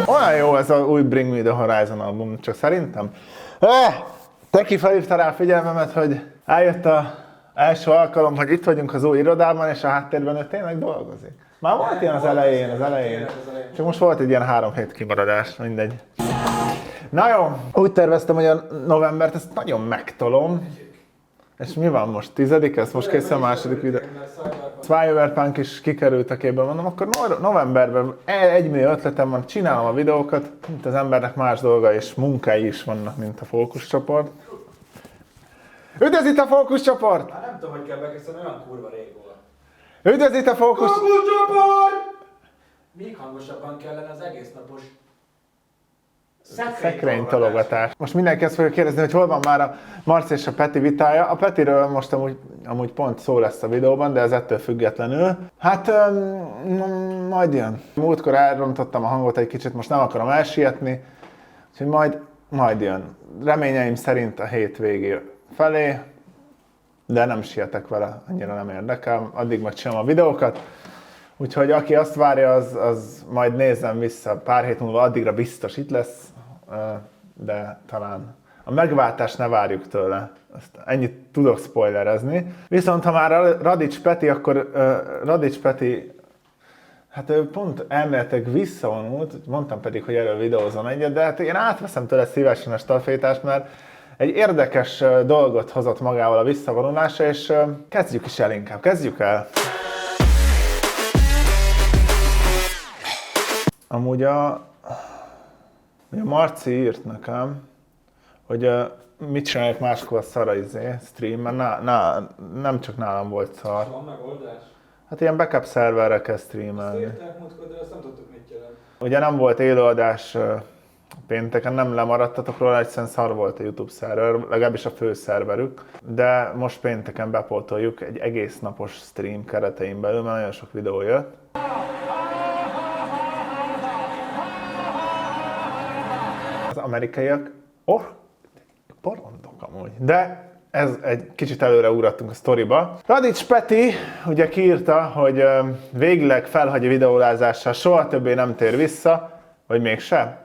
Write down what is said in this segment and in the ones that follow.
Olyan jó ez a új Bring Me The Horizon album, csak szerintem. Te felhívta rá a figyelmemet, hogy eljött az első alkalom, hogy itt vagyunk az új irodában, és a háttérben ő tényleg dolgozik. Már volt ilyen az elején. Csak most volt egy ilyen 3 hét kimaradás, mindegy. Na jó, úgy terveztem, hogy a novembert ezt nagyon megtolom. És mi van most? 10-e? Ez most készül a második videó. Cyberpunk is kikerült a képben, mondom, akkor novemberben 1 millió ötletem van, csinálom a videókat, mint az embernek más dolga és munkái is vannak, mint a fókuszcsoport. Üdvözl itt a fókuszcsoport! Hát nem tudom, hogy kell bekezdeni, olyan kurva rég volt. Üdvözl itt a fókuszcsoport! Még hangosabban kellene az egész napos szekrénytologatás. Most mindenki azt fogja kérdezni, hogy hol van már a Marci és a Peti vitája. A Petiről most amúgy pont szó lesz a videóban, de ez ettől függetlenül. Hát majd jön. Múltkor elrontottam a hangot egy kicsit, most nem akarom elsietni, úgyhogy majd jön. Reményeim szerint a hétvégi felé, de nem sietek vele, annyira nem érdekel, addig majd csinálom a videókat. Úgyhogy aki azt várja, az majd nézzen vissza pár hét múlva, addigra biztos itt lesz, de talán a megváltást ne várjuk tőle. Azt ennyit tudok spoilerezni. Viszont ha már Radics Peti, akkor Radics Peti, hát ő pont elméletileg visszavonult, mondtam pedig, hogy erről videózom egyet, de hát én átveszem tőle szívesen a stafétást, mert egy érdekes dolgot hozott magával a visszavonulása, és kezdjük is el inkább, kezdjük el! Amúgy a Marci írt nekem, hogy mit csinálják máskor a szara stream, mert nem csak nálam volt szar. Van megoldás? Hát ilyen backup szerverre kell streamelni. Ezt írták múltkor, de azt nem tudtuk, mit jelent. Ugye nem volt élőadás pénteken, nem lemaradtatok róla, egyszerűen szar volt a YouTube szerver, legalábbis a fő szerverük. De most pénteken bepótoljuk egy egész napos stream keretein belül, mert nagyon sok videó jött. Az amerikaiak, porondok amúgy, de ez egy kicsit előre ugrottunk a sztoriba. Radics Peti ugye kiírta, hogy végleg felhagy a videólázással, soha többé nem tér vissza, vagy mégse.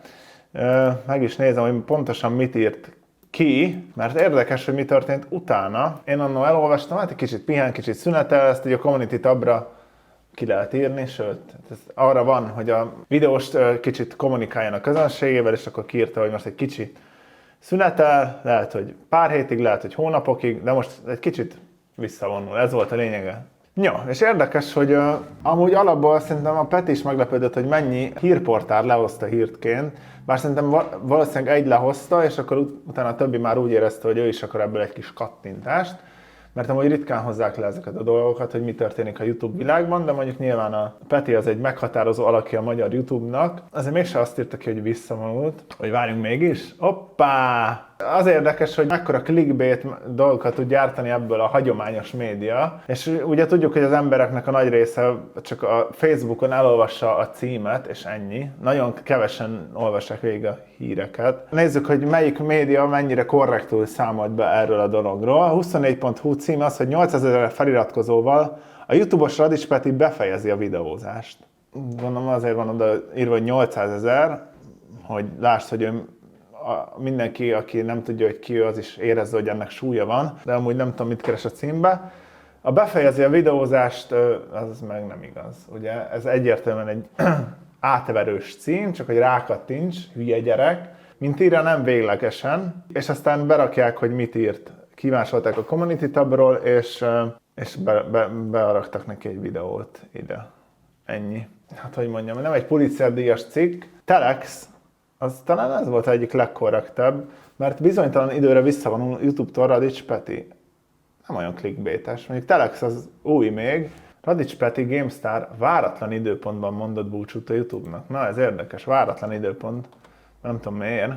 Meg is nézem, hogy pontosan mit írt ki, mert érdekes, hogy mi történt utána. Én annól elolvastam, hát egy kicsit pihen, kicsit szünetel, ezt ugye a community tabra ki lehet írni, sőt, ez arra van, hogy a videós kicsit kommunikáljon a közönségével, és akkor kiírta, hogy most egy kicsi szünetel, lehet, hogy pár hétig, lehet, hogy hónapokig, de most egy kicsit visszavonul, ez volt a lényege. Jó, és érdekes, hogy amúgy alapból szerintem a Peti is meglepődött, hogy mennyi hírportál lehozta hírtként, bár szerintem valószínűleg egy lehozta, és akkor utána a többi már úgy érezte, hogy ő is akar ebből egy kis kattintást, mert amúgy ritkán hozzák le ezeket a dolgokat, hogy mi történik a YouTube világban, de mondjuk nyilván a Peti az egy meghatározó alakja a magyar YouTube-nak. Azért mégse azt írta ki, hogy visszavonult, hogy várjunk mégis. Hoppá! Az érdekes, hogy mekkora clickbait dolgokat tud gyártani ebből a hagyományos média, és ugye tudjuk, hogy az embereknek a nagy része csak a Facebookon elolvassa a címet, és ennyi. Nagyon kevesen olvassák végig a híreket. Nézzük, hogy melyik média mennyire korrektül számolt be erről a dologról. A 24.hu cím az, hogy 8000 feliratkozóval a YouTube-os Radics Peti befejezi a videózást. Gondolom azért van oda írva, hogy 800 000, hogy lásd, hogy ő mindenki, aki nem tudja, hogy ki ő, az is érezze, hogy ennek súlya van, de amúgy nem tudom, mit keres a címbe. A befejezi a videózást, az meg nem igaz. Ugye ez egyértelműen egy átverős cím, csak hogy rákattints, hülye gyerek, mint írja, nem véglegesen, és aztán berakják, hogy mit írt. Kimásolták a community tabról, és bearaktak neki egy videót ide. Ennyi. Hát, hogy mondjam, nem egy Pulitzer-díjas cikk. Telex, az talán ez volt egyik legkorrektebb, mert bizonytalan időre visszavonul YouTube-tól Radics Peti. Nem olyan clickbaites. Mondjuk Telex az új még. Radics Peti GameStar váratlan időpontban mondott búcsút a YouTube-nak. Na, ez érdekes, váratlan időpont. Nem tudom miért.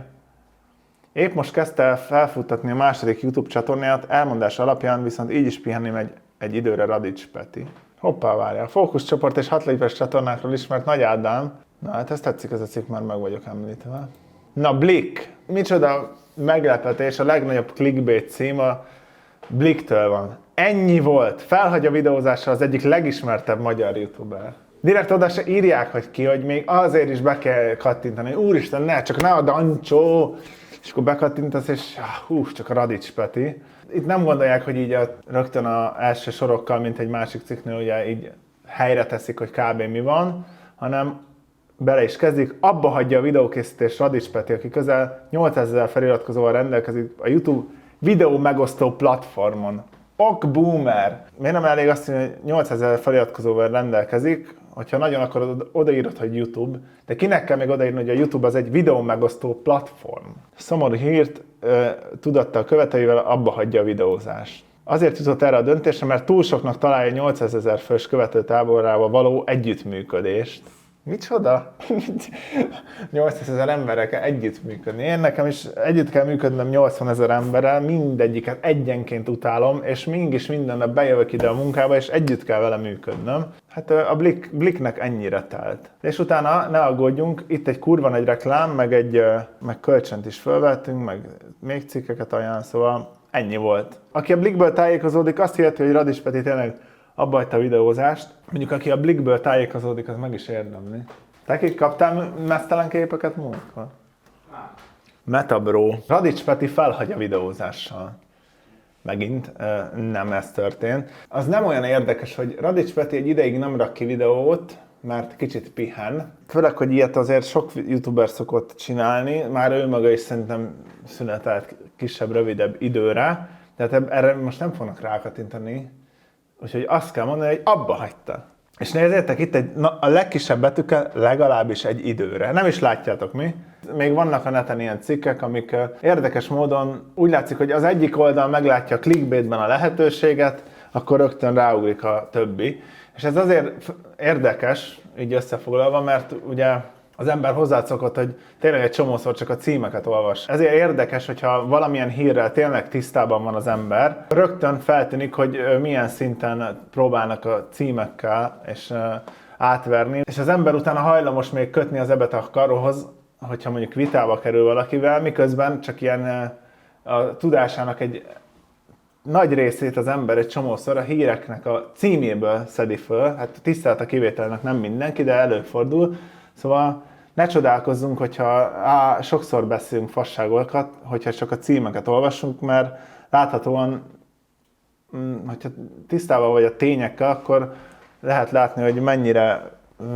Épp most kezdte el felfuttatni a második YouTube csatornáját, elmondás alapján viszont így is pihenni megy egy időre Radics Peti. Hoppá, várjál. Fókuszcsoport és 6 lépes csatornákról ismert Nagy Ádám. Na hát ez tetszik, ez a cikk, már meg vagyok említve. Na, Blik. Micsoda meglepetés, a legnagyobb clickbait cím a Bliktől van. Ennyi volt. Felhagy a videózással az egyik legismertebb magyar youtuber. direkt oda se írják, hogy ki, hogy még azért is be kell kattintani. Úristen, ne, csak ne a Dancsó! És akkor bekattintasz, és csak a Radics Peti. Itt nem gondolják, hogy így rögtön az első sorokkal, mint egy másik cikknél, ugye így helyre teszik, hogy kb. Mi van, hanem bele is kezdik, abba hagyja a videókészítés Radics Peti, aki közel 800 000 feliratkozóval rendelkezik a YouTube videó megosztó platformon. Boomer! Miért nem elég azt mondani, hogy 800 000 feliratkozóval rendelkezik, hogyha nagyon akarod, odaírod, hogy YouTube, de kinek kell még odaírni, hogy a YouTube az egy videó megosztó platform. Szomorú hírt tudatta a követőivel, abba hagyja a videózást. Azért jutott erre a döntésre, mert túl soknak találja 800 000 fős követőtáborával való együttműködést. Micsoda? 800 000 emberrel kell együttműködni. Én nekem is együtt kell működnöm 80 000 emberrel, mindegyiket egyenként utálom, és mégis minden nap bejövök ide a munkába, és együtt kell vele működnöm. Hát a Bliknek ennyire telt. És utána ne aggódjunk, itt egy kurva nagy reklám, meg kölcsönt is fölvettünk, meg még cikkeket ajánl, szóval ennyi volt. Aki a Blikből tájékozódik, azt hiheti, hogy Radics Peti tényleg abba hagyta a videózást. Mondjuk, aki a Blikből tájékozódik, az meg is érdemli. Te kik kaptál mesztelen képeket múltkor? Metabro. Radics Peti felhagy a videózással. Megint nem ez történt. Az nem olyan érdekes, hogy Radics Peti egy ideig nem rak ki videót, mert kicsit pihen. Főleg, hogy ilyet azért sok youtuber szokott csinálni, már ő maga is szerintem szünetelt kisebb, rövidebb időre, tehát erre most nem fognak rákattintani. Úgyhogy azt kell mondani, hogy abba hagyta. És nézzétek, itt a legkisebb betűkkel legalábbis egy időre. Nem is látjátok mi. Még vannak a neten ilyen cikkek, amik érdekes módon úgy látszik, hogy az egyik oldal meglátja a clickbaitben a lehetőséget, akkor rögtön ráugrik a többi. És ez azért érdekes, így összefoglalva, mert ugye az ember hozzászokott, hogy tényleg egy csomószor csak a címeket olvas. Ezért érdekes, hogyha valamilyen hírrel tényleg tisztában van az ember, rögtön feltűnik, hogy milyen szinten próbálnak a címekkel és átverni. És az ember utána hajlamos még kötni az ebet a karóhoz, hogyha mondjuk vitába kerül valakivel, miközben csak ilyen a tudásának egy nagy részét az ember egy csomószor a híreknek a címéből szedi föl. Hát tisztelt a kivételnek nem mindenki, de előfordul. Szóval ne csodálkozzunk, hogyha sokszor beszélünk fasságokat, hogyha csak a címeket olvasunk, mert láthatóan, hogyha tisztában vagy a tényekkel, akkor lehet látni, hogy mennyire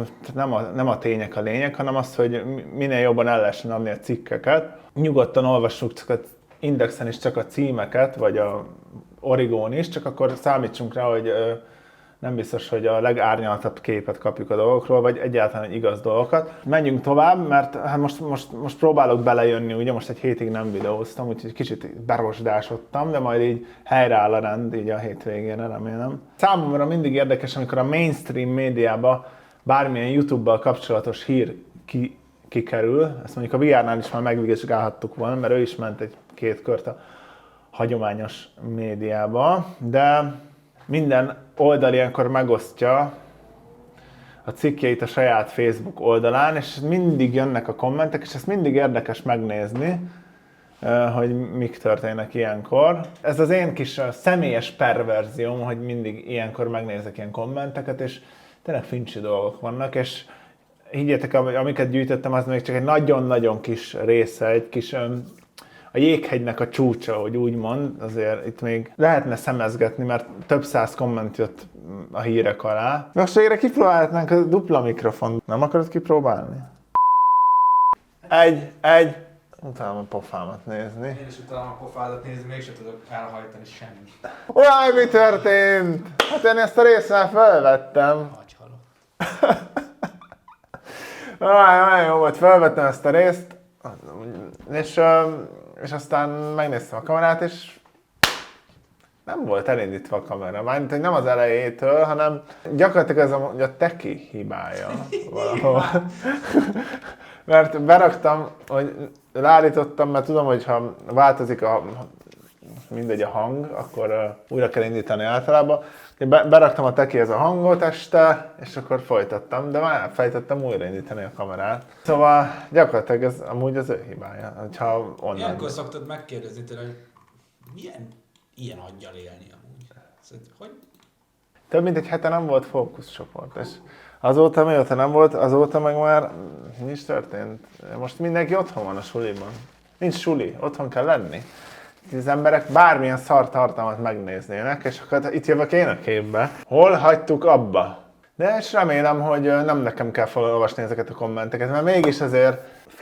nem a tények a lényeg, hanem az, hogy minél jobban el lehessen adni a cikkeket. Nyugodtan olvassuk csak az Indexen is csak a címeket, vagy a Origón is, csak akkor számítsunk rá, hogy nem biztos, hogy a legárnyaltabb képet kapjuk a dolgokról, vagy egyáltalán egy igaz dolgokat. Menjünk tovább, mert hát most próbálok belejönni, ugye most egy hétig nem videóztam, úgyhogy kicsit berosdásodtam, de majd így helyreáll a rend így a hétvégén, remélem. Számomra mindig érdekes, amikor a mainstream médiába bármilyen YouTube-bal kapcsolatos hír kikerül. Ezt mondjuk a VR-nál is már megvizsgálhattuk volna, mert ő is ment egy-két kört a hagyományos médiába, de minden oldal ilyenkor megosztja a cikkjeit a saját Facebook oldalán, és mindig jönnek a kommentek, és ezt mindig érdekes megnézni, hogy mik történnek ilyenkor. Ez az én kis személyes perverzióm, hogy mindig ilyenkor megnézek ilyen kommenteket, és tényleg fincsi dolgok vannak, és higgyétek, amiket gyűjtöttem, az még csak egy nagyon-nagyon kis része, egy kis a jéghegynek a csúcsa, hogy úgy mond, azért itt még lehetne szemezgetni, mert több száz komment jött a hírek alá. Most végre kipróbálhatnánk a dupla mikrofon. Nem akarod kipróbálni? Egy. Utálom a pofámat nézni. Én is utálom a pofádat nézni, mégsem tudok elhajtani semmit. Uráj, mi történt? Hát én ezt a részt már felvettem. Hagyhalok. Nagyon jó volt, felvettem ezt a részt, és aztán megnéztem a kamerát, és nem volt elindítva a kamera. Mármint, hogy nem az elejétől, hanem gyakorlatilag ez a teki hibája valahol. Mert beraktam, hogy ráállítottam, mert tudom, hogy ha változik mindegy a hang, akkor újra kell indítani általában. Beraktam a tekihez a hangot este, és akkor folytattam, de már elfejtettem újraindítani a kamerát. Szóval gyakorlatilag ez amúgy az ő hibája, hogyha onnan... Ilyenkor szoktad megkérdezni tőle, hogy milyen ilyen aggyal élni amúgy? Szóval, hogy? Több mint egy hete nem volt fókuszcsoport, és Azóta mióta nem volt, azóta meg már mi is történt? Most mindenki otthon van a suliban. Nincs suli, otthon kell lenni. Az emberek bármilyen szar tartalmat megnéznének, és akkor itt jövök én a képbe. Hol hagytuk abba? De és remélem, hogy nem nekem kell felolvasni ezeket a kommenteket, mert mégis azért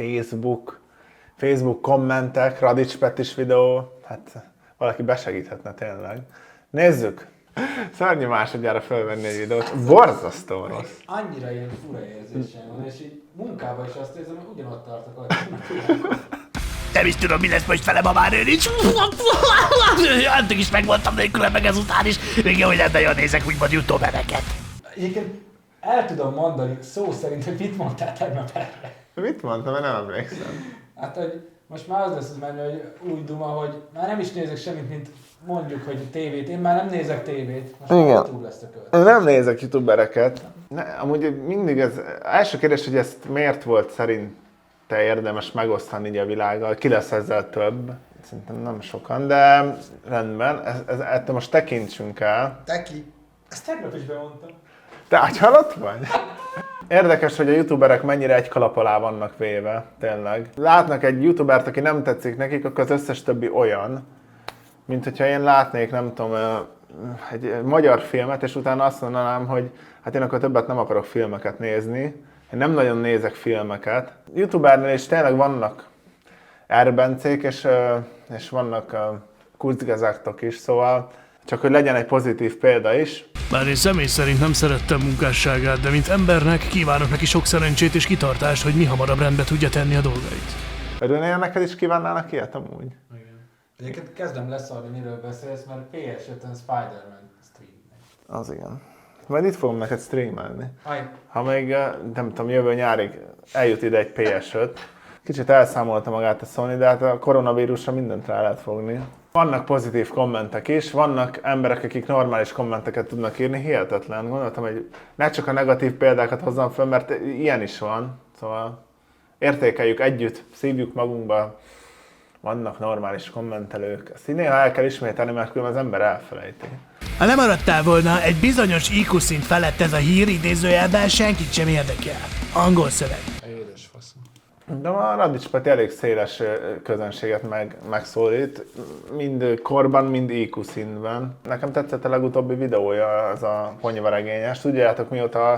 Facebook kommentek, Radics Petis videó, hát valaki besegíthetne tényleg. Nézzük! Szörnyű másodjára felvenni egy videót, borzasztó rossz. Annyira ilyen fura érzésem van, és így munkában is azt érzem, hogy ugyanott tartok, ahogy Nem is tudom, mi lesz most velem, ha már ő nincs. Addig is megmondtam nélkülem, meg ezután is. Még jó, hogy nem nagyon nézek úgymond youtubereket. Egyébként el tudom mondani szó szerint, hogy mit mondtál tegnap erre. Mit mondtam, mert nem emlékszem. Hát, hogy most már az lesz az menő, hogy úgy duma, hogy már nem is nézek semmit, mint mondjuk, hogy tévét. Én már nem nézek tévét. Most Igen. már túl lesz a követ. Én nem nézek youtubereket. Amúgy mindig ez, első kérdés, hogy ezt miért volt szerinte érdemes megosztani így a világgal. Ki lesz ezzel több? Szerintem nem sokan, de rendben. Ettől most tekintsünk el. Teki. Ezt tegnap is bemondtam. Te agyhalott vagy? Érdekes, hogy a youtuberek mennyire egy kalap alá vannak véve, tényleg. Látnak egy youtubert, aki nem tetszik nekik, akkor az összes többi olyan, mint hogyha én látnék, nem tudom, egy magyar filmet, és utána azt mondanám, hogy hát én akkor többet nem akarok filmeket nézni. Én nem nagyon nézek filmeket. Youtubernél is tényleg vannak erbencék, és vannak kurzgazaktok is, szóval csak hogy legyen egy pozitív példa is. Bár én személy szerint nem szerettem munkásságát, de mint embernek kívánok neki sok szerencsét és kitartást, hogy mi hamarabb rendbe tudja tenni a dolgait. Örülnél, neked is kívánnának ilyet amúgy? Igen. Egyébként kezdem leszarni, miről beszélsz, mert PS5-ön Spider-Man stream. Az igen. Majd itt fogom neked streamelni. Aj. Ha még, nem tudom, jövő nyárig eljut ide egy PS5. Kicsit elszámolta magát a Sony, de hát a koronavírusra mindent rá lehet fogni. Vannak pozitív kommentek is, vannak emberek, akik normális kommenteket tudnak írni, hihetetlen. Gondoltam, hogy ne csak a negatív példákat hozzam fel, mert ilyen is van. Szóval értékeljük együtt, szívjuk magunkba. Vannak normális kommentelők. Ezt így néha el kell ismételni, mert különben az ember elfelejti. Ha nem maradtál volna, egy bizonyos IQ szint felett ez a hír idézőjelben senkit sem érdekel. Angol szöveg. Édes faszom. De a Radics Peti elég széles közönséget megszólít, mind korban, mind IQ szintben. Nekem tetszett a legutóbbi videója, az a ponyvaregényes. Tudjátok,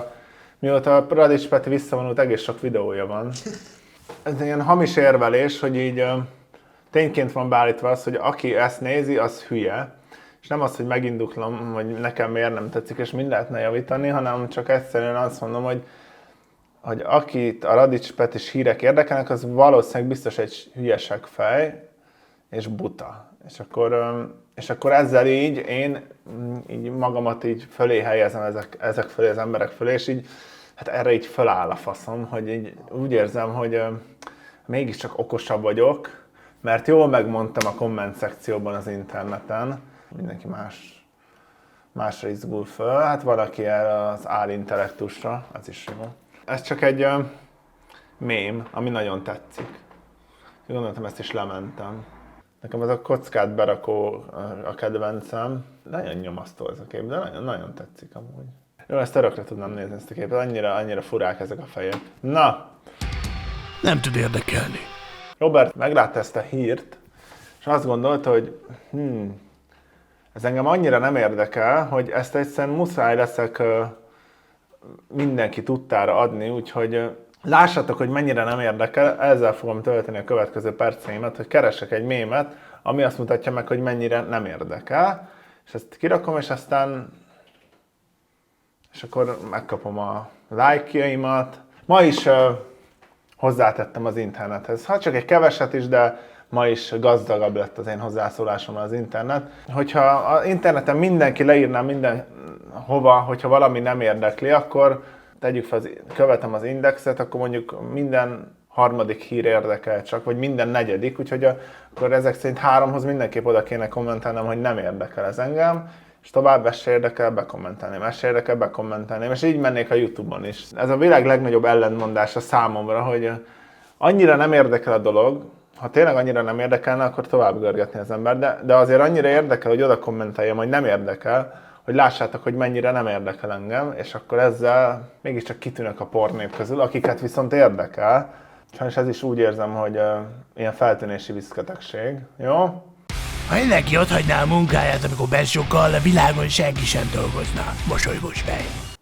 mióta Radics Peti visszavonult, egész sok videója van. Ez ilyen hamis érvelés, hogy így tényként van beállítva az, hogy aki ezt nézi, az hülye. És nem az, hogy meginduklom, hogy nekem miért nem tetszik, és mind lehetne javítani, hanem csak egyszerűen azt mondom, hogy akit a Radics Petis hírek érdekelnek, az valószínűleg biztos egy hülyesek fej, és buta. És akkor ezzel így én így magamat így fölé helyezem ezek fölé, az emberek fölé, és így hát erre így föláll a faszom, hogy így úgy érzem, hogy mégiscsak okosabb vagyok, mert jól megmondtam a komment szekcióban az interneten, mindenki másra izgul föl, hát valaki erre az álintellektusra, ez is jó. Ez csak egy mém, ami nagyon tetszik. Gondoltam, ezt is lementem. Nekem ez a kockát berakó a kedvencem. Nagyon nyomasztó ez a kép, de nagyon, nagyon tetszik amúgy. Jó, ezt örökre tudnám nézni ezt a képet, annyira furák ezek a fejek. Na! Nem tud érdekelni. Robert meglátta ezt a hírt, és azt gondolta, hogy ez engem annyira nem érdekel, hogy ezt egyszerűen muszáj leszek mindenki tudtára adni, úgyhogy lássátok, hogy mennyire nem érdekel, ezzel fogom tölteni a következő perceimet, hogy keresek egy mémet, ami azt mutatja meg, hogy mennyire nem érdekel, és ezt kirakom, és akkor megkapom a lájkjaimat. Ma is hozzátettem az internethez, ha csak egy keveset is, de ma is gazdagabb lett az én hozzászólásom az internet. Hogyha az interneten mindenki leírná mindenhova, hogyha valami nem érdekli, akkor tegyük fel, követem az indexet, akkor mondjuk minden harmadik hír érdekel csak, vagy minden negyedik, úgyhogy akkor ezek szerint 3-hoz mindenképp oda kéne kommentelnem, hogy nem érdekel ez engem, és tovább ezt se érdekel, bekommentelném, ezt se érdekel, bekommentelném, és így mennék a YouTube-on is. Ez a világ legnagyobb ellentmondása számomra, hogy annyira nem érdekel a dolog, ha tényleg annyira nem érdekelne, akkor tovább görgetni az ember, de azért annyira érdekel, hogy oda kommenteljem, hogy nem érdekel, hogy lássátok, hogy mennyire nem érdekel engem, és akkor ezzel mégiscsak kitűnök a pornép közül, akiket viszont érdekel. Sajnos ez is úgy érzem, hogy ilyen feltűnési viszketegség. Jó? Ha mindenki ott hagyná a munkáját, amikor besokkal, a világon senki sem dolgozna. Mosolygós fej.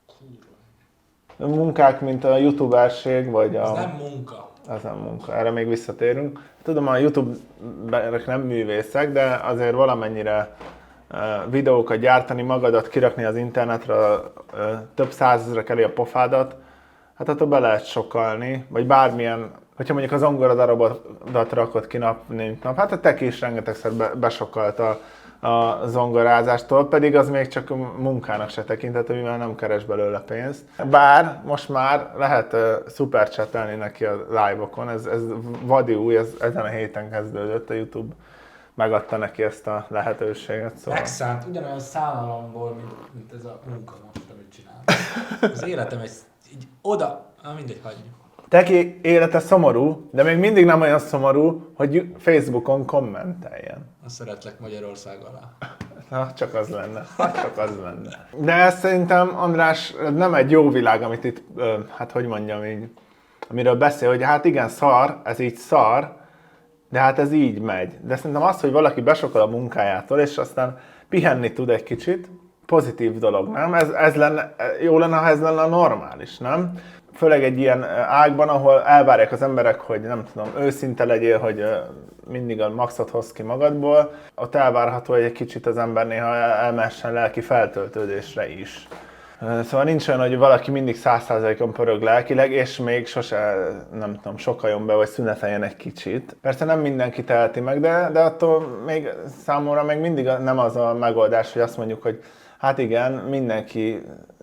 Munkák, mint a youtuberség, vagy Ez a... nem munka. Ez nem munka, erre még visszatérünk. Tudom, a youtuberek nem művészek, de azért valamennyire videókat gyártani, magadat kirakni az internetre, több százezrek elé a pofádat, hát attól be lehet sokalni, vagy bármilyen, hogyha mondjuk az zongoradarabot rakod ki nap, mint nap, hát a Teki is rengetegszer besokalt a zongorázástól, pedig az még csak munkának se tekinthető, mivel nem keres belőle pénzt. Bár most már lehet szuperchatelni neki a live-okon, ez vadi új, ez ezen a héten kezdődött, a YouTube megadta neki ezt a lehetőséget. Szóval. Megszánt, ugyanolyan szállalomból, mint ez a munka most, amit csinál. Az életem így oda, mindegy, hagyjuk. Teki élete szomorú, de még mindig nem olyan szomorú, hogy Facebookon kommenteljen. Azt szeretlek Magyarország alá. Na, csak az lenne. Csak az lenne. De ez szerintem, András, nem egy jó világ, amit itt, hát hogy mondjam így, amiről beszél, hogy hát igen, szar, ez így szar, de hát ez így megy. De szerintem az, hogy valaki besokol a munkájától, és aztán pihenni tud egy kicsit, pozitív dolog, nem? Ez lenne, jó lenne, ha ez lenne a normális, nem? Főleg egy ilyen ágban, ahol elvárják az emberek, hogy nem tudom, őszinte legyél, hogy mindig a maxot hoz ki magadból, ott elvárható, hogy egy kicsit az ember néha elmessen lelki feltöltődésre is. Szóval nincs olyan, hogy valaki mindig 100%-on pörög lelkileg, és még sose, nem tudom, sokaljon be, vagy szüneteljen egy kicsit. Persze nem mindenki teheti meg, de attól még számomra még mindig nem az a megoldás, hogy azt mondjuk, hogy hát igen, mindenki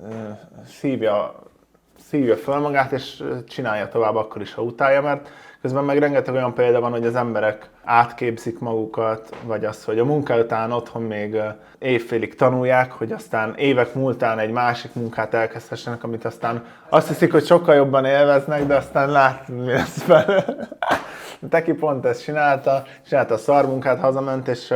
szívja föl magát, és csinálja tovább akkor is, ha utálja, mert közben meg rengeteg olyan példa van, hogy az emberek átképzik magukat, vagy az, hogy a munka után otthon még évfélig tanulják, hogy aztán évek múltán egy másik munkát elkezdhessenek, amit aztán azt hiszik, hogy sokkal jobban élveznek, de aztán látni, mi lesz fel. Teki pont ezt csinálta a szarmunkát, hazament, és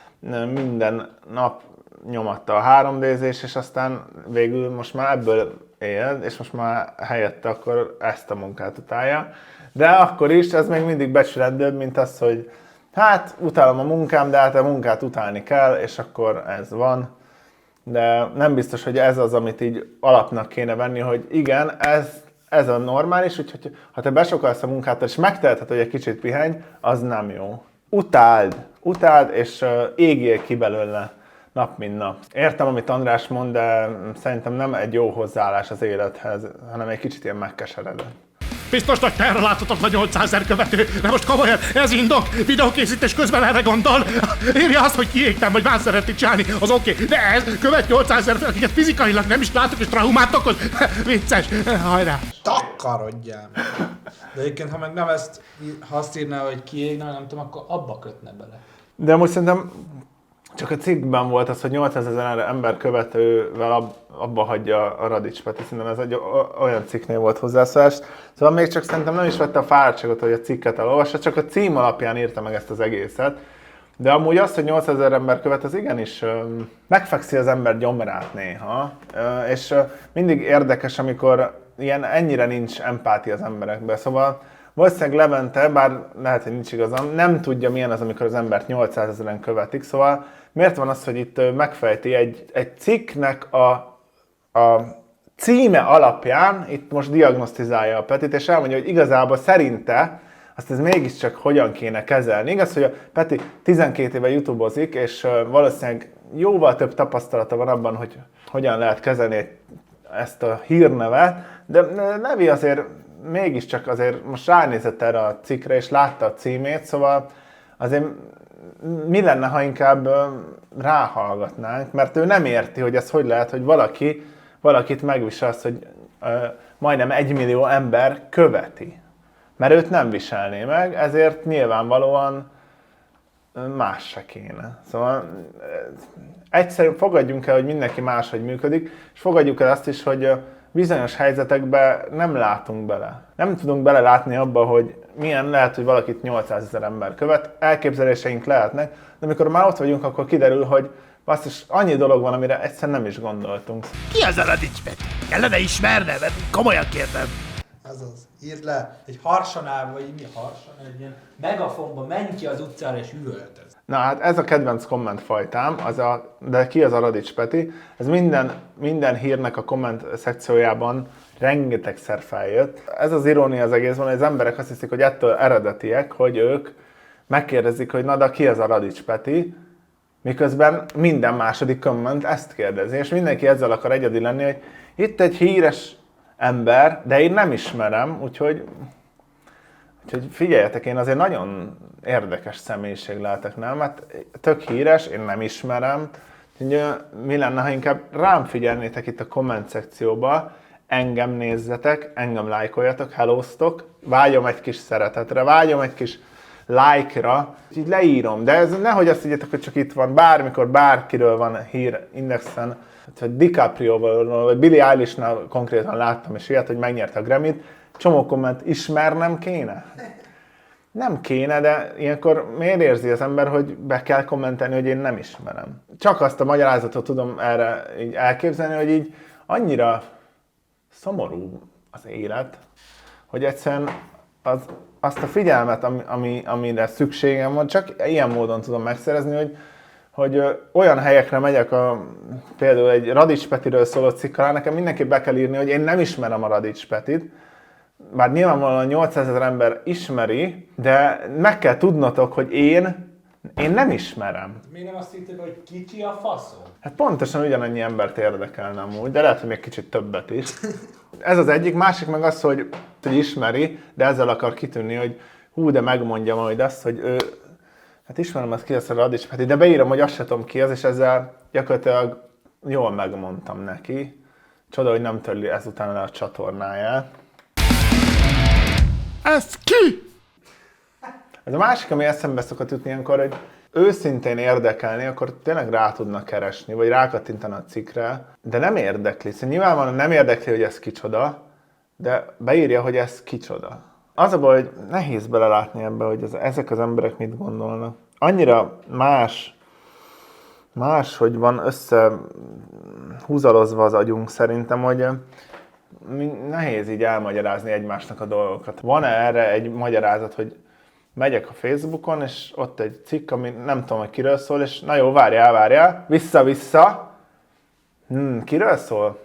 minden nap nyomatta a 3D-zés, és aztán végül most már ebből él, és most már helyette akkor ezt a munkát utálja. De akkor is ez még mindig becsületőbb, mint az, hogy hát utálom a munkám, de hát a munkát utálni kell, és akkor ez van. De nem biztos, hogy ez az, amit így alapnak kéne venni, hogy igen, ez a normális, úgyhogy ha te besokalsz a munkától, és megteheted, hogy egy kicsit pihenj, az nem jó. Utáld, és égjél ki belőle nap mint nap. Értem, amit András mond, de szerintem nem egy jó hozzáállás az élethez, hanem egy kicsit ilyen megkeseredett. Biztos, hogy te erre látotok a 800 000 követő, de most komolyan, ez indok, videókészítés közben erre gondol. Írja azt, hogy kiégtem, vagy már szeretni csinálni, az oké. De ez követ 800 000, akiket fizikailag nem is látok, és traumát okoz. Vicces, hajrá. Takarodjál! De egyébként, ha meg nem ha azt írná, hogy kiégna, nem tudom, akkor abba kötne bele. De most szerintem csak a cikkben volt az, hogy 800 000 ember követővel abba hagyja a Radics Peti. Szerintem ez egy olyan cikknél volt hozzászólás. Szóval még csak szerintem nem is vette a fáradtságot, hogy a cikket elolvassa, csak a cím alapján írta meg ezt az egészet. De amúgy az, hogy 800 000 ember követ, az igenis megfekszi az ember gyomrát néha. És mindig érdekes, amikor ennyire nincs empátia az emberekben. Szóval valószínűleg Levente, bár lehet, hogy nincs igazam, nem tudja, milyen az, amikor az embert 800 000-en követik. Szóval miért van az, hogy itt megfejti egy cikknek a címe alapján, itt most diagnosztizálja a Petit, és elmondja, hogy igazából szerinte azt ez mégiscsak hogyan kéne kezelni. Igaz, hogy a Peti 12 éve YouTube-ozik, és valószínűleg jóval több tapasztalata van abban, hogy hogyan lehet kezelni ezt a hírnevet, de Levi azért mégiscsak azért most ránézett erre a cikkre, és látta a címét, szóval azért mi lenne, ha inkább ráhallgatnánk, mert ő nem érti, hogy ez hogy lehet, hogy valakit megvisel azt, hogy majdnem 1 millió ember követi. Mert őt nem viselné meg, ezért nyilvánvalóan más se kéne. Szóval egyszerűen fogadjunk el, hogy mindenki máshogy működik, és fogadjuk el azt is, hogy bizonyos helyzetekben nem látunk bele. Nem tudunk belelátni abba, hogy milyen lehet, hogy valakit 800 000 ember követ, elképzeléseink lehetnek, de amikor már ott vagyunk, akkor kiderül, hogy Basszus, annyi dolog van, amire egyszerűen nem is gondoltunk. Ki az a Radics Peti? Kellene ismernem, mert komolyan kérdem. Azaz, írd le egy harsonál, vagy mi harson, egy ilyen megafonba, menj ki az utcára és üvöltöz. Na hát ez a kedvenc kommentfajtám, de ki az a Radics Peti? Ez minden hírnek a komment szekciójában rengetegszer feljött. Ez az irónia az egészben, hogy az emberek azt hiszik, hogy ettől eredetiek, hogy ők megkérdezik, hogy na de ki az a Radics Peti, miközben minden második komment ezt kérdezi, és mindenki ezzel akar egyedi lenni, hogy itt egy híres ember, de én nem ismerem, úgyhogy figyeljetek, én azért nagyon érdekes személyiség lehetek, nem? Hát tök híres, én nem ismerem. Mi lenne, ha inkább rám figyelnétek itt a komment szekcióba, engem nézzetek, engem lájkoljatok, hellóztok, vágyom egy kis szeretetre, vágyom egy kis like-ra, így leírom, de ez nehogy azt higgyetek, hogy csak itt van, bármikor, bárkiről van hír Indexen, vagy DiCaprio-val, vagy Billie Eilish-nál konkrétan láttam és ilyet, hogy megnyerte a Grammy-t, csomó komment, ismernem kéne? Nem kéne, de ilyenkor miért érzi az ember, hogy be kell kommentelni, hogy én nem ismerem? Csak azt a magyarázatot tudom erre így elképzelni, hogy így annyira szomorú az élet, hogy egyszerűen azt a figyelmet, amire szükségem van, csak ilyen módon tudom megszerezni, hogy olyan helyekre megyek, például egy Radics Petiről szóló cikk alá, nekem mindenképp be kell írni, hogy én nem ismerem a Radics Petit, bár nyilvánvalóan 800 000 ember ismeri, de meg kell tudnotok, hogy én nem ismerem. Miért nem azt írtad, hogy kicsi a faszom? Hát pontosan ugyanannyi embert érdekelne amúgy, de lehet, hogy még kicsit többet is. Ez az egyik, másik meg az, hogy ismeri, de ezzel akar kitűnni, hogy hú, de megmondja majd azt, hogy ő, hát ismerem azt ki, azt a Radics Peti, de beírom, hogy azt se tudom ki az, és ezzel gyakorlatilag jól megmondtam neki. Csoda, hogy nem törli ezután le a csatornáját. Ez ki? Ez a másik, ami eszembe szokott jutni ilyenkor, hogy őszintén érdekelni, akkor tényleg rá tudnak keresni, vagy rákattintani a cikkre, de nem érdekli. Szóval nyilvánvalóan nem érdekli, hogy ez kicsoda, de beírja, hogy ez kicsoda. Az a baj, hogy nehéz belelátni ebbe, hogy ezek az emberek mit gondolnak. Annyira más, hogy van összehúzalozva az agyunk szerintem, hogy nehéz így elmagyarázni egymásnak a dolgokat. Van-e erre egy magyarázat, hogy megyek a Facebookon, és ott egy cikk, ami nem tudom, hogy kiről szól, és na jó, várjál, vissza. Kiről szól?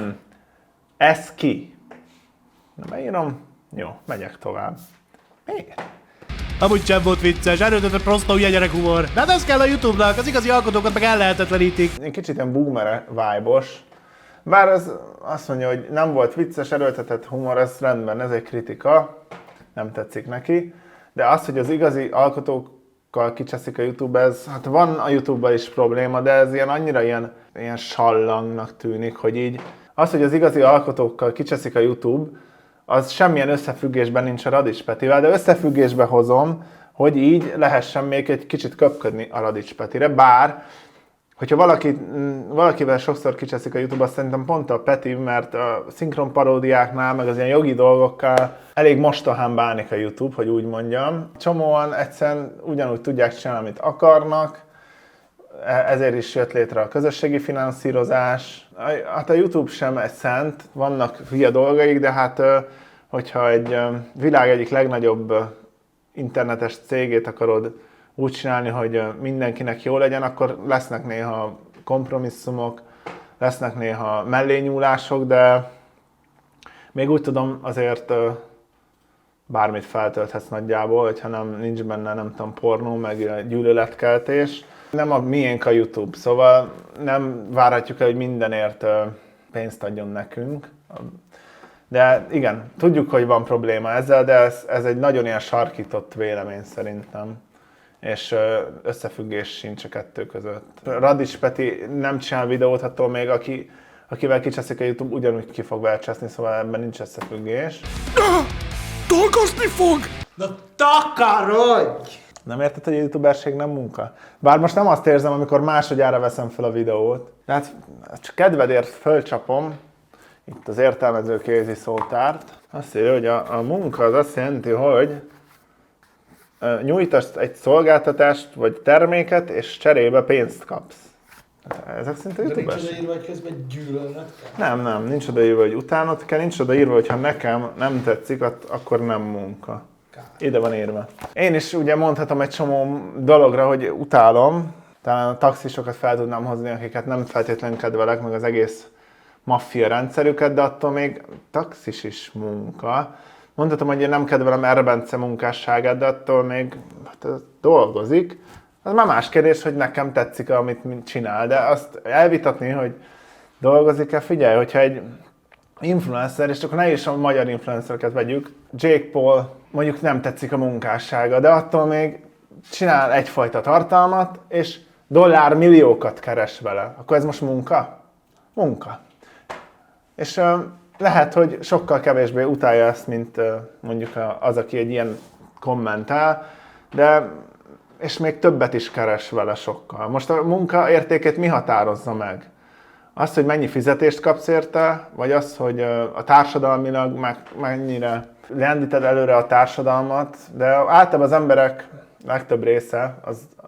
Ez ki? Na beírom, jó, megyek tovább. Miért? Amúgy sem volt vicces, erőltetett prosztó hülye gyerekhumor. De hát ez kell a YouTube-nak, az igazi alkotókat meg ellehetetlenítik. Én kicsit ilyen boomer vibe-os. Bár az azt mondja, hogy nem volt vicces, erőltetett humor, ez rendben, ez egy kritika. Nem tetszik neki. De az, hogy az igazi alkotókkal kicseszik a YouTube, hát van a YouTube-ban is probléma, de ez annyira ilyen sallangnak tűnik, hogy így az, hogy az igazi alkotókkal kicseszik a YouTube, az semmilyen összefüggésben nincs a Radics Petivel, de összefüggésbe hozom, hogy így lehessen még egy kicsit köpködni a Radics Petire, bár hogyha valakivel sokszor kicseszik a YouTube, azt szerintem pont a Peti, mert a szinkron paródiáknál, meg az ilyen jogi dolgokkal elég mostohán bánik a YouTube, hogy úgy mondjam. Csomóan egyszerűen ugyanúgy tudják csinálni, amit akarnak, ezért is jött létre a közösségi finanszírozás. Hát a YouTube sem egy szent, vannak hülye dolgaik, de hát hogyha egy világ egyik legnagyobb internetes cégét akarod úgy csinálni, hogy mindenkinek jó legyen, akkor lesznek néha kompromisszumok, lesznek néha mellényúlások, de még úgy tudom, azért bármit feltölthetsz nagyjából, hogyha nincs benne, nem tudom, pornó, meg gyűlöletkeltés. Nem a miénk a YouTube, szóval nem várhatjuk el, hogy mindenért pénzt adjon nekünk. De igen, tudjuk, hogy van probléma ezzel, de ez egy nagyon ilyen sarkított vélemény szerintem. És összefüggés sincs a kettő között. Radics Peti nem csinál videót, attól még akivel kicseszik a YouTube, ugyanúgy ki fog elcseszni, szóval ebben nincs összefüggés. Dolgozni fog! Na takarodj! Nem érted, hogy a youtuberség nem munka? Bár most nem azt érzem, amikor másodjára veszem fel a videót. De hát csak kedvedért fölcsapom itt az értelmező kézi szótárt. Azt írja, hogy a munka az azt jelenti, hogy nyújtasz egy szolgáltatást vagy terméket, és cserébe pénzt kapsz. Hát, ezek szinte De nincs YouTubers. odaírva, hogy közben gyűlölnöd kell. Nem, nincs odaírva, hogy utánod kell, nincs odaírva, hogy ha nekem nem tetszik, akkor nem munka. Ide van írva. Én is ugye mondhatom egy csomó dologra, hogy utálom. Talán a taxisokat fel tudnám hozni, akiket nem feltétlenül kedvelek, meg az egész maffia rendszerüket, de attól még taxis is munka. Mondhatom, hogy én nem kedvelem Erbence munkásságát, de attól még hát, dolgozik. Az már más kérdés, hogy nekem tetszik, amit csinál, de azt elvitatni, hogy dolgozik-e, figyelj, hogyha egy influencer, és akkor ne is a magyar influencereket vegyük, Jake Paul mondjuk nem tetszik a munkássága, de attól még csinál egyfajta tartalmat, és dollármilliókat keres vele. Akkor ez most munka? Munka. És lehet, hogy sokkal kevésbé utálja ezt, mint mondjuk az, aki egy ilyen kommentál, de és még többet is keres vele sokkal. Most a munka értékét mi határozza meg? Az, hogy mennyi fizetést kapsz érte, vagy az, hogy a társadalmilag mennyire lendíted előre a társadalmat, de általában az emberek legtöbb része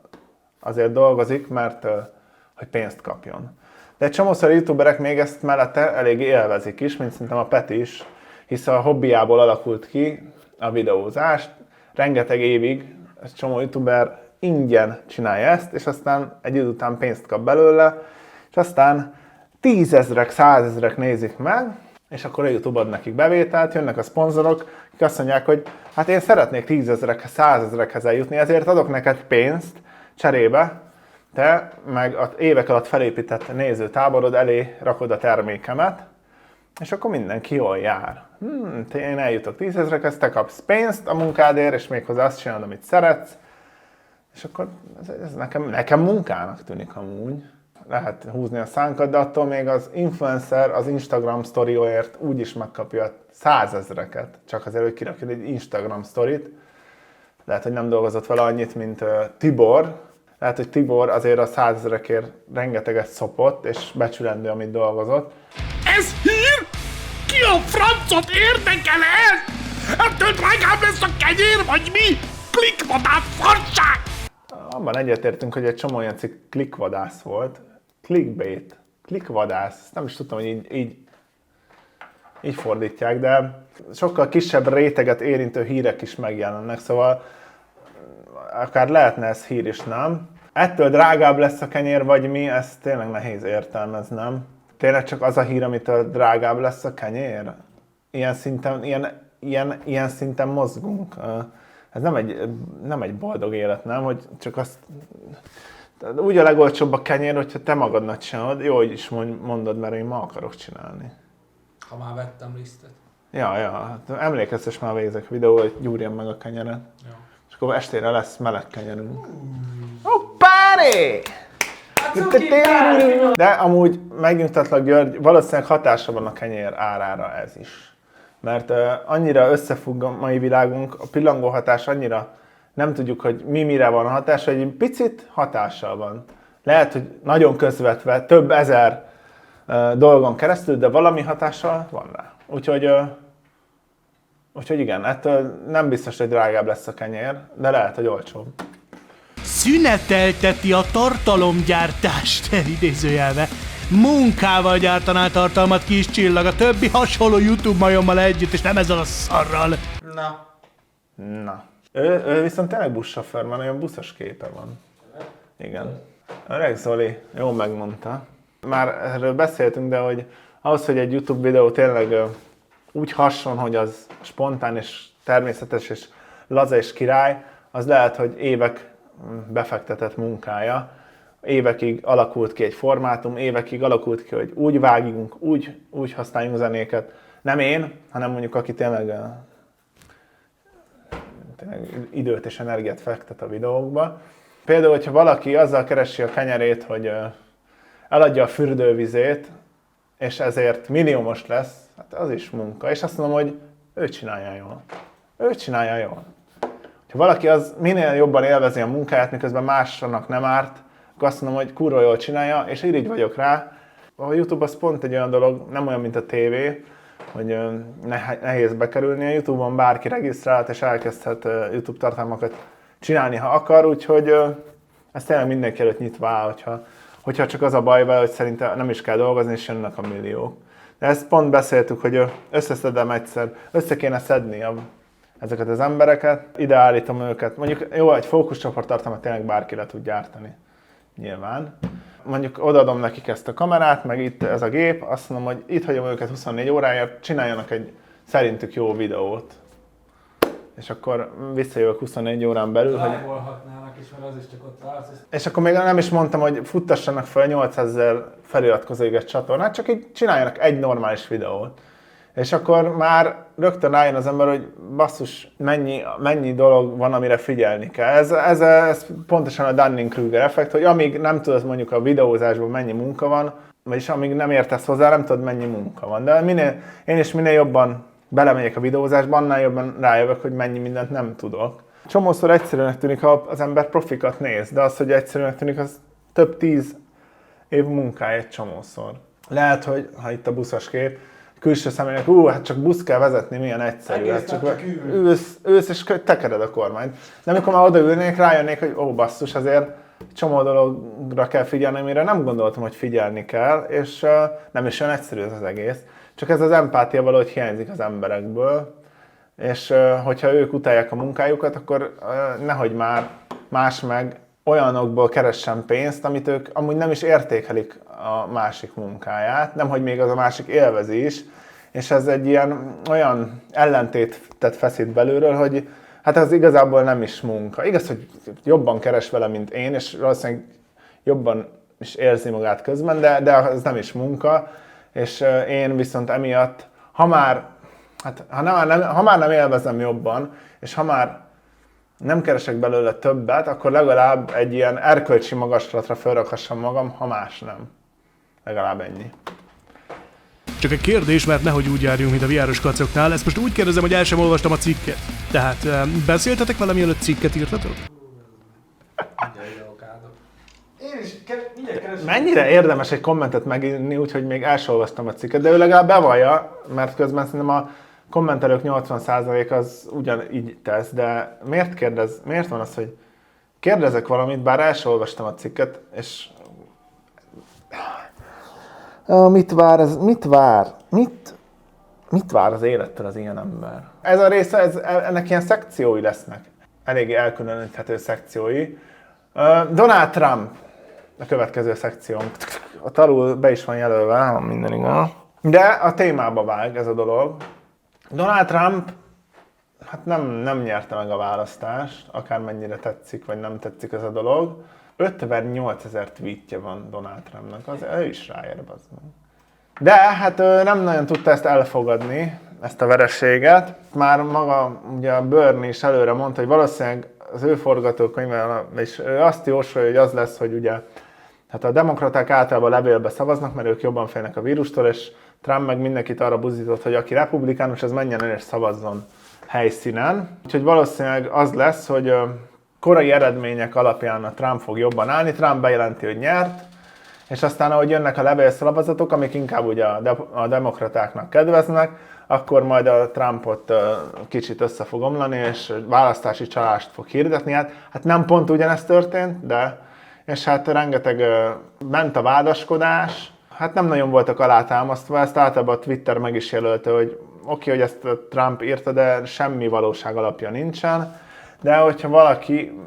azért dolgozik, mert hogy pénzt kapjon. De egy csomószor a youtuberek még ezt mellette elég élvezik is, mint szerintem a Peti is, hisz a hobbiából alakult ki a videózást. Rengeteg évig egy csomó youtuber ingyen csinálja ezt, és aztán egy idő után pénzt kap belőle, és aztán 10 000-ek, 100 000-ek nézik meg, és akkor a YouTube ad nekik bevételt, jönnek a szponzorok, akik azt mondják, hogy hát én szeretnék 10 000-ekhez, 100 000-ekhez eljutni, ezért adok neked pénzt cserébe, te meg az évek alatt felépített nézőtáborod elé rakod a termékemet, és akkor mindenki jól jár. Én eljutok 10 000-ekhez, te kapsz pénzt a munkádért, és méghozzá azt csinálod, amit szeretsz, és akkor ez nekem munkának tűnik amúgy. Lehet húzni a szánkat, de attól még az influencer az Instagram sztorióért úgyis megkapja 100 000-eket, csak azért, hogy kirakjon egy Instagram sztorit. Lehet, hogy nem dolgozott vele annyit, mint Tibor. Lehet, hogy Tibor azért a 100 000-ekért rengeteget szopott, és becsülendő, amit dolgozott. Ez hír? Ki a francot érdekel ez? Ettől drágább lesz a kenyér, vagy mi? Klikvadász farság! Abban egyetértünk, hogy egy csomó ilyen cikk klikvadász volt. Clickbait. Klikvadász. Ezt nem is tudtam, hogy így fordítják, de sokkal kisebb réteget érintő hírek is megjelennek, szóval akár lehetne ez hír is, nem? Ettől drágább lesz a kenyér, vagy mi? Ezt tényleg nehéz értelmeznem. Tényleg csak az a hír, amitől drágább lesz a kenyér? Ilyen szinten mozgunk. Ez nem egy boldog élet, nem? Hogy csak azt... Úgy a legolcsóbb a kenyér, hogyha te magadnak csinálod, jó, hogy is mondod, mert én ma akarok csinálni. Ha már vettem lisztet. Ja, emlékeztes már végzek a videó, hogy gyúrjam meg a kenyeret. Ja. És akkor estére lesz meleg kenyerünk. Hoppári! De amúgy megnyugtatlak, György, valószínűleg hatása van a kenyér árára ez is. Mert annyira összefügg a mai világunk, a pillangó hatás annyira nem tudjuk, hogy mire van a hatása, egy picit hatással van. Lehet, hogy nagyon közvetve, több ezer dolgon keresztül, de valami hatással van rá. Úgyhogy igen, ettől nem biztos, hogy drágább lesz a kenyér, de lehet, hogy olcsóbb. Szünetelteti a tartalomgyártást, idézőjelve. Munkával gyártaná tartalmat, kis csillag, a többi hasonló YouTube majommal együtt, és nem ezzel a szarral. Na. Ő viszont tényleg buszsofőr, mert olyan buszos képe van. Igen. Öreg Zoli, jól megmondta. Már erről beszéltünk, de hogy ahhoz, hogy egy YouTube videó tényleg úgy hasson, hogy az spontán és természetes és laza és király, az lehet, hogy évek befektetett munkája. Évekig alakult ki egy formátum, évekig alakult ki, hogy úgy vágjunk, úgy használjunk zenéket. Nem én, hanem mondjuk aki tényleg időt és energiát fektet a videókba. Például, hogyha valaki azzal keresi a kenyerét, hogy eladja a fürdővizét, és ezért milliómos lesz, hát az is munka. És azt mondom, hogy ő csinálja jól. Ő csinálja jól. Ha valaki az minél jobban élvezi a munkáját, miközben másnak nem árt, akkor azt mondom, hogy kurva jól csinálja, és irigy vagyok rá. A YouTube az pont egy olyan dolog, nem olyan, mint a tévé, hogy nehéz bekerülni. A YouTube-on bárki regisztrált, és elkezdhet YouTube tartalmakat csinálni, ha akar, úgyhogy ez tényleg mindenki előtt nyitva áll, hogyha csak az a baj vele, hogy szerintem nem is kell dolgozni, és jönnek a milliók. De ezt pont beszéltük, hogy összeszedem egyszer, össze kéne szedni ezeket az embereket, ide állítom őket. Mondjuk jó, egy fókuszcsoport tartalmat tényleg bárki le tud gyártani, nyilván. Mondjuk odaadom nekik ezt a kamerát, meg itt ez a gép, azt mondom, hogy itt hagyom őket 24 óráért, csináljanak egy szerintük jó videót. És akkor visszajövök 24 órán belül, hogy... Live-olhatnának is, mert az is csak ott állsz. És akkor még nem is mondtam, hogy futtassanak fel 800 000 feliratkozóig egy csatornát, csak így csináljanak egy normális videót. És akkor már rögtön rájön az ember, hogy basszus, mennyi dolog van, amire figyelni kell. Ez pontosan a Dunning-Kruger effekt, hogy amíg nem tudod mondjuk a videózásban mennyi munka van, vagyis amíg nem értesz hozzá, nem tudod mennyi munka van. De én is minél jobban belemegyek a videózásba, annál jobban rájövök, hogy mennyi mindent nem tudok. Csomószor egyszerűnek tűnik, ha az ember profikat néz, de az, hogy egyszerűnek tűnik, az több 10 év munkája egy csomószor. Lehet, hogy ha itt a buszos kép, külső személynek, hát csak busz kell vezetni, milyen egyszerű. Hát csak ülsz és tekered a kormányt. De amikor már odaülnék, rájönnék, hogy ó, basszus, azért csomó dologra kell figyelni, amire nem gondoltam, hogy figyelni kell, és nem is olyan egyszerű ez az egész. Csak ez az empátia valahogy hiányzik az emberekből, és hogyha ők utálják a munkájukat, akkor nehogy már más meg olyanokból keressen pénzt, amit ők amúgy nem is értékelik a másik munkáját, nemhogy még az a másik élvezi is, és ez egy ilyen olyan ellentétet feszít belülről, hogy hát ez igazából nem is munka. Igaz, hogy jobban keres vele, mint én, és valószínűleg jobban is érzi magát közben, de ez nem is munka, és én viszont emiatt, ha már nem élvezem jobban, és ha már nem keresek belőle többet, akkor legalább egy ilyen erkölcsi magaslatra felrakhassam magam, ha más nem. Legalább ennyi. Csak egy kérdés, mert nehogy úgy járjunk, mint a viáros kacoknál. Ezt most úgy kérdezem, hogy el sem olvastam a cikket. Tehát beszéltetek vele, mielőtt cikket írtatok? Én is mindjárt keresem. Mennyire érdemes egy kommentet megírni, úgyhogy még el sem olvastam a cikket, de ő legalább bevallja, mert közben szerintem a kommentelők 80% az ugyanígy tesz, de miért van az, hogy kérdezek valamit, bár el sem olvastam a cikket, és... Mit vár az élettől az ilyen ember? Ez a része, ennek ilyen szekciói lesznek. Eléggé elkülöníthető szekciói. Donald Trump a következő szekciónk. Ott alul be is van jelölve, van minden igaz. De a témába vág ez a dolog. Donald Trump hát nem nyerte meg a választást, akármennyire tetszik vagy nem tetszik ez a dolog. 58 000 tweetje van Donald Trumpnak, az ő is ráér, bazdmeg. De hát ő nem nagyon tudta ezt elfogadni, ezt a vereséget. Már maga ugye a Bernie is előre mondta, hogy valószínűleg az ő forgatókönyve, és ő azt jósolja, hogy az lesz, hogy ugye hát a demokraták általában levélbe szavaznak, mert ők jobban félnek a vírustól, és Trump meg mindenkit arra buzdított, hogy aki republikánus, az menjen el és szavazzon helyszínen. Úgyhogy valószínűleg az lesz, hogy korai eredmények alapján a Trump fog jobban állni, Trump bejelenti, hogy nyert, és aztán ahogy jönnek a levélszavazatok, amik inkább ugye a demokratáknak kedveznek, akkor majd a Trumpot kicsit össze fog omlani, és választási csalást fog hirdetni. Hát nem pont ugyanezt történt, de és hát rengeteg ment a vádaskodás, hát nem nagyon voltak alátámasztva, ezt általában a Twitter meg is jelölte, hogy oké, hogy ezt a Trump írta, de semmi valóság alapja nincsen, de hogyha valaki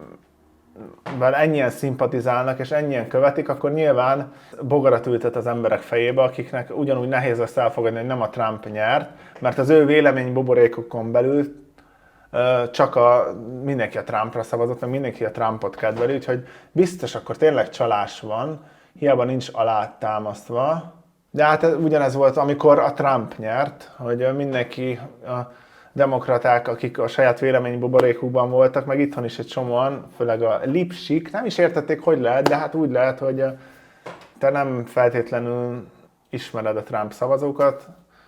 ennyien szimpatizálnak és ennyien követik, akkor nyilván bogarat ültet az emberek fejébe, akiknek ugyanúgy nehéz azt elfogadni, hogy nem a Trump nyert, mert az ő vélemény buborékokon belül csak mindenki a Trumpra szavazott, meg mindenki a Trumpot kedveli, úgyhogy biztos akkor tényleg csalás van, hiába nincs alátámasztva. De hát ugyanez volt, amikor a Trump nyert, hogy mindenki, a demokraták, akik a saját véleménybuborékukban voltak, meg itthon is egy csomóan, főleg a lipsik, nem is értették, hogy lehet, de hát úgy lehet, hogy te nem feltétlenül ismered a Trump szavazókat,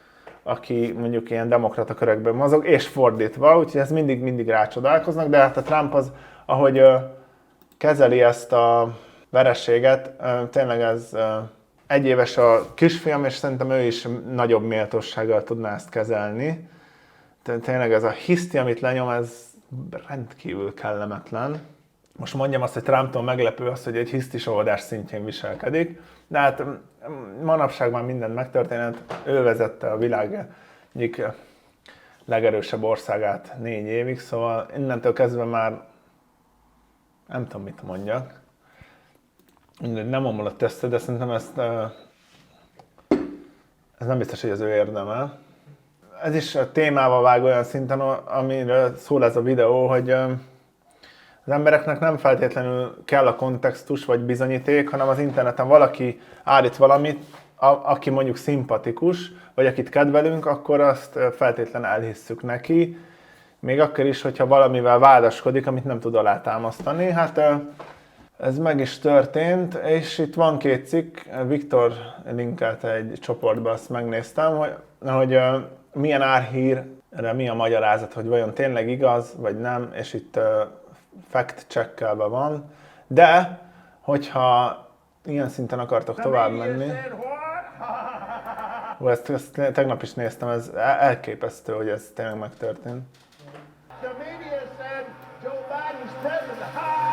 aki mondjuk ilyen demokrata körökben mozog, és fordítva, úgyhogy ez mindig rácsodálkoznak, de hát a Trump az, ahogy kezeli ezt a vereséget, tényleg ez egyéves a kisfiam, és szerintem ő is nagyobb méltósággal tudná ezt kezelni. Tényleg ez a hiszti, amit lenyom, ez rendkívül kellemetlen. most mondjam azt, hogy Trumptól meglepő az, hogy egy hisztis oldás szintjén viselkedik, de hát manapság már minden megtörtént, ő vezette a világ egyik legerősebb országát 4 évig, szóval innentől kezdve már nem tudom, mit mondjak. Nem omlott össze, de szerintem ez nem biztos, hogy az ő érdeme. Ez is a témával vág olyan szinten, amiről szól ez a videó, hogy az embereknek nem feltétlenül kell a kontextus vagy bizonyíték, hanem az interneten valaki állít valamit, aki mondjuk szimpatikus, vagy akit kedvelünk, akkor azt feltétlenül elhisszük neki. Még akkor is, hogyha valamivel vádaskodik, amit nem tud alátámasztani. Hát ez meg is történt, és itt van 2 cikk, Viktor linkelte egy csoportba, azt megnéztem, hogy milyen árhírre mi a magyarázat, hogy vajon tényleg igaz, vagy nem, és itt fact-checkelve van. De, hogyha ilyen szinten akartok tovább menni... Ezt tegnap is néztem, ez elképesztő, hogy ez tényleg megtörtént. The media said Joe Biden's president.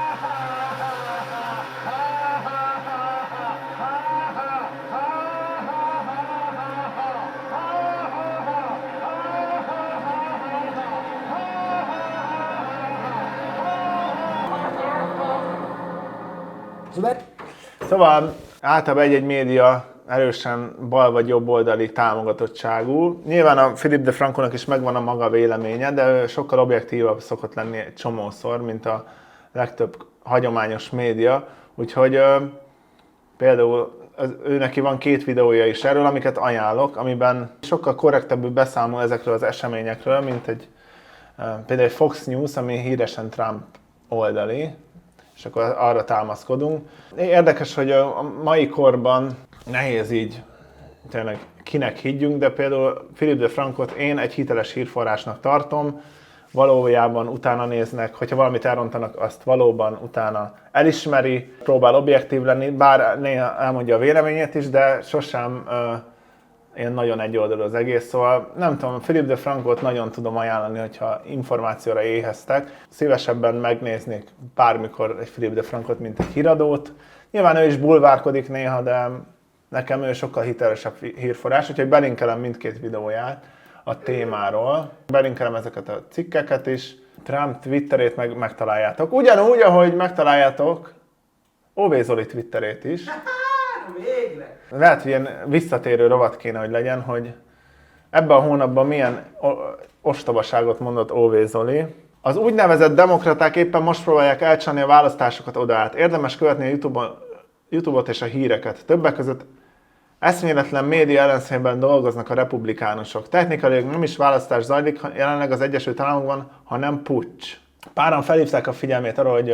Szóval általában egy média erősen bal vagy jobb oldali támogatottságú. Nyilván a Philip DeFranco-nak is megvan a maga véleménye, de ő sokkal objektívabb szokott lenni egy csomószor, mint a legtöbb hagyományos média. Úgyhogy például ő neki van 2 videója is erről, amiket ajánlok, amiben sokkal korrektebbül beszámol ezekről az eseményekről, mint például egy Fox News, ami híresen Trump oldali, és akkor arra támaszkodunk. Érdekes, hogy a mai korban nehéz így tényleg kinek higgyünk, de például Philip DeFrancot én egy hiteles hírforrásnak tartom, valójában utána néznek, hogyha valamit elrontanak, azt valóban utána elismeri, próbál objektív lenni, bár néha elmondja a véleményét is, de sosem ilyen nagyon egyoldalú az egész, szóval nem tudom, Philip DeFrancot nagyon tudom ajánlani, hogyha információra éheztek. Szívesebben megnéznék bármikor egy Philip DeFrancot, mint egy híradót. Nyilván ő is bulvárkodik néha, de nekem ő sokkal hitelesebb hírforrás, úgyhogy belinkelem mindkét videóját a témáról. Belinkelem ezeket a cikkeket is. Trump Twitterét megtaláljátok. Ugyanúgy, ahogy megtaláljátok OV Zoli Twitterét is. Végre! Lehet, hogy ilyen visszatérő rovat kéne, hogy legyen, hogy ebben a hónapban milyen ostobaságot mondott OV Zoli. Az úgynevezett demokraták éppen most próbálják elcsalni a választásokat oda át. Érdemes követni a YouTube-ot és a híreket. Többek között eszméletlen média ellenszében dolgoznak a republikánusok. Technikailag nem is választás zajlik jelenleg az Egyesült Államokban, hanem puccs. Páran felhívták a figyelmét arra, hogy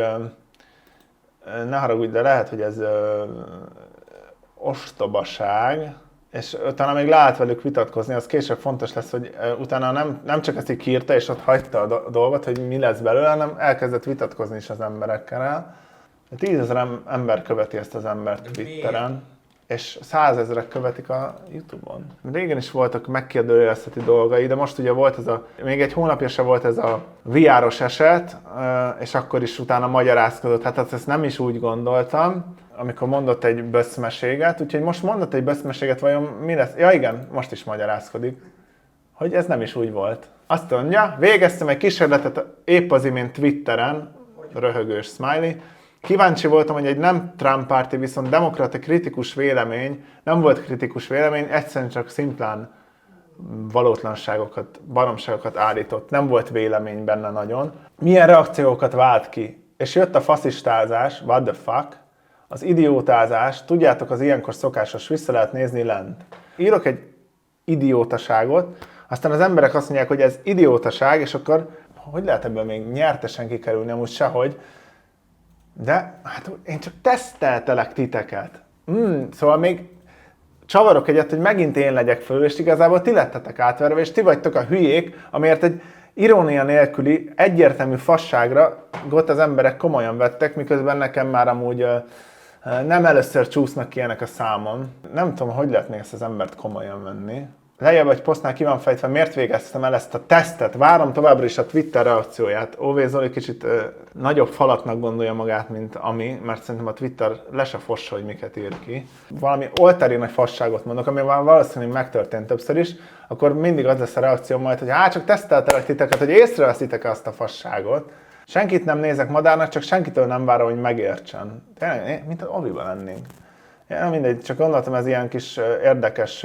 ne haragudj, de lehet, hogy ez ostobaság, és utána még lehet velük vitatkozni, az később fontos lesz, hogy utána nem csak ezt így kiírta, és ott hagyta a dolgot, hogy mi lesz belőle, hanem elkezdett vitatkozni is az emberekkel. 10 000 ember követi ezt az embert Twitteren, és 100 000-ek követik a YouTube-on. Régen is voltak megkérdőjelezheti dolgai, de most ugye volt még egy hónapja se volt ez a VR-os eset, és akkor is utána magyarázkodott, hát ezt nem is úgy gondoltam, amikor mondott egy böszmeséget, úgyhogy most mondott egy böszmeséget, vajon mi lesz? Ja igen, most is magyarázkodik, hogy ez nem is úgy volt. Azt mondja, végeztem egy kísérletet épp az imént Twitteren, röhögős smiley. Kíváncsi voltam, hogy egy nem Trump párti, viszont demokrata kritikus vélemény, nem volt kritikus vélemény, egyszerűen csak szimplán valótlanságokat, baromságokat állított, nem volt vélemény benne nagyon. Milyen reakciókat vált ki? És jött a faszistázás, what the fuck, az idiótázás, tudjátok, az ilyenkor szokásos, vissza lehet nézni lent. Írok egy idiótaságot, aztán az emberek azt mondják, hogy ez idiótaság, és akkor hogy lehet ebből még nyertesen kikerülni, amúgy sehogy. De hát én csak teszteltelek titeket. Szóval még csavarok egyet, hogy megint én legyek fölül, és igazából ti lettetek átverve, és ti vagytok a hülyék, amiért egy irónia nélküli, egyértelmű fasságra ott az emberek komolyan vettek, miközben nekem már amúgy nem először csúsznak ki ennek a számon. Nem tudom, hogy lehet még ezt az embert komolyan venni. lejjebb egy posztnál ki van fejtve, miért végeztem el ezt a tesztet. Várom továbbra is a Twitter reakcióját. Óvé Zoli kicsit nagyobb falatnak gondolja magát, mint ami, mert szerintem a Twitter le se fossa, hogy miket ír ki. Valami oltári nagy fasságot mondok, ami valószínűleg megtörtént többször is, akkor mindig az lesz a reakció majd, hogy csak teszteltelek titeket, hogy észreveszitek azt a fasságot. Senkit nem nézek madárnak, csak senkitől nem várom, hogy megértsen. Tényleg, mint az oviban lennénk. Ja, mindegy, csak gondoltam, ez ilyen kis érdekes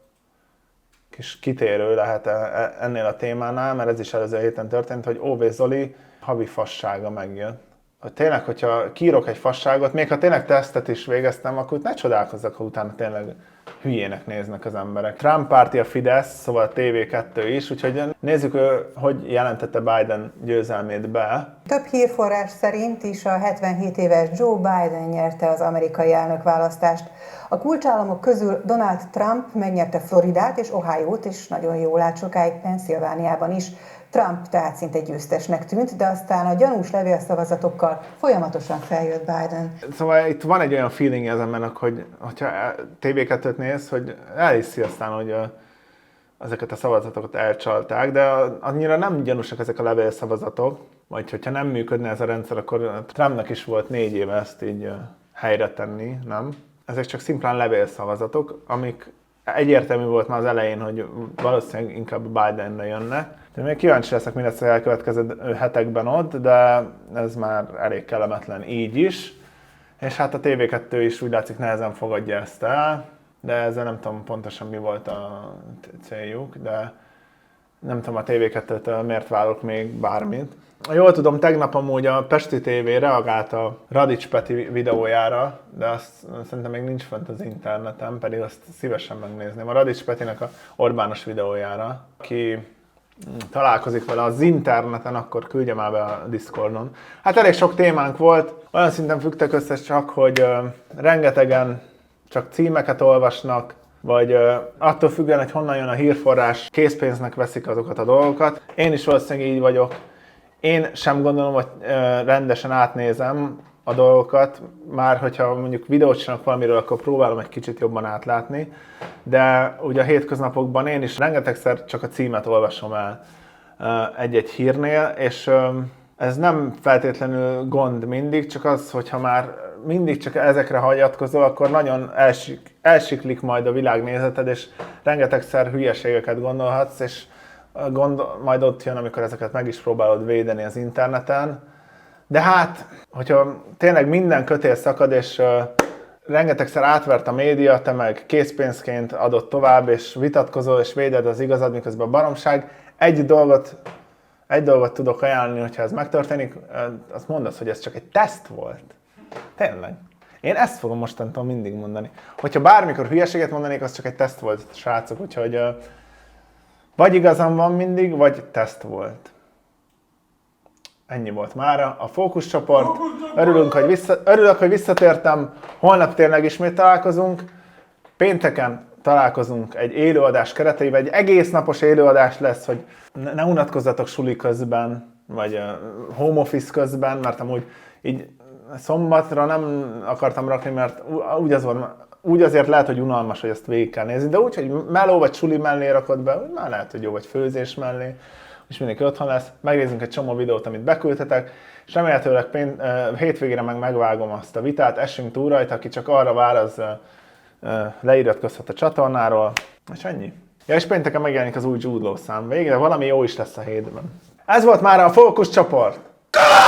kis kitérő lehet ennél a témánál, mert ez is előző héten történt, hogy Óvé Zoli havi fassága megjött. Hogy tényleg, hogyha kiírok egy fasságot, még ha tényleg tesztet is végeztem, akkor ne csodálkozzak, ha utána tényleg hülyének néznek az emberek. Trump párti a Fidesz, szóval a TV2 is, úgyhogy nézzük, hogy jelentette Biden győzelmét be. Több hírforrás szerint is a 77 éves Joe Biden nyerte az amerikai elnökválasztást. A kulcsállamok közül Donald Trump megnyerte Floridát és Ohiót, és nagyon jól állt sokáig Pennsylvániában is. Trump tehát szinte győztesnek tűnt, de aztán a gyanús levélszavazatokkal folyamatosan feljött Biden. Szóval itt van egy olyan feeling az embernek, hogy ha TV2-t néz, hogy elhiszi aztán, hogy ezeket a szavazatokat elcsalták, de annyira nem gyanúsak ezek a levélszavazatok, vagy hogyha nem működne ez a rendszer, akkor Trumpnak is volt 4 éve ezt így helyre tenni, nem? Ezek csak szimplán levélszavazatok, amik egyértelmű volt már az elején, hogy valószínűleg inkább Bidenre jönne. De még kíváncsi leszek, mi lesz az elkövetkező hetekben ott, de ez már elég kellemetlen így is. És hát a TV2 is úgy látszik nehezen fogadja ezt el, de ezzel nem tudom pontosan mi volt a céljuk, de nem tudom a TV2-től miért várok még bármit. Jól tudom, tegnap amúgy a Pesti TV reagált a Radics Peti videójára, de azt szerintem még nincs fent az interneten, pedig azt szívesen megnézném. A Radics Petinek a Orbános videójára, aki találkozik vele az interneten, akkor küldje már be a Discordon. Hát elég sok témánk volt, olyan szinten függtek össze csak, hogy rengetegen csak címeket olvasnak, vagy attól függően, hogy honnan jön a hírforrás, készpénznek veszik azokat a dolgokat. Én is valószínűleg így vagyok. Én sem gondolom, hogy rendesen átnézem a dolgokat, már hogyha mondjuk videót csinálok valamiről, akkor próbálom egy kicsit jobban átlátni, de ugye a hétköznapokban én is rengetegszer csak a címet olvasom el egy-egy hírnél, és ez nem feltétlenül gond mindig, csak az, hogyha már mindig csak ezekre hagyatkozol, akkor nagyon elsiklik majd a világnézeted, és rengetegszer hülyeségeket gondolhatsz, és majd ott jön, amikor ezeket meg is próbálod védeni az interneten. De hát, hogyha tényleg minden kötél szakad, és rengetegszer átvert a média, te meg készpénzként adod tovább, és vitatkozol, és véded az igazad, miközben a baromság. Egy dolgot tudok ajánlani, hogyha ez megtörténik, azt mondd azt, hogy ez csak egy teszt volt. Tényleg. Én ezt fogom mostantól mindig mondani. Hogyha bármikor hülyeséget mondanék, az csak egy teszt volt, srácok, úgyhogy vagy igazam van mindig, vagy teszt volt. Ennyi volt mára. A fókuszcsoport. Örülök, hogy visszatértem. Holnap tényleg ismét találkozunk. Pénteken találkozunk egy élőadás kereteiben. Egy egész napos élőadás lesz, hogy ne unatkozzatok suli közben, vagy home office közben, mert amúgy így szombatra nem akartam rakni, mert úgy azért lehet, hogy unalmas, hogy ezt végig kell nézni, de úgy, hogy meló vagy suli mellé rakod be, úgy már lehet, hogy jó, vagy főzés mellé, és mindenki otthon lesz. Megnézzünk egy csomó videót, amit beküldhetek, és remélhetőleg hétvégére megvágom azt a vitát, essünk túl rajta, aki csak arra vár, az leiratkozhat a csatornáról, és ennyi. Ja, és pénteken megjelenik az új Jude Law szám végre, valami jó is lesz a hétben. Ez volt már a fókuszcsoport!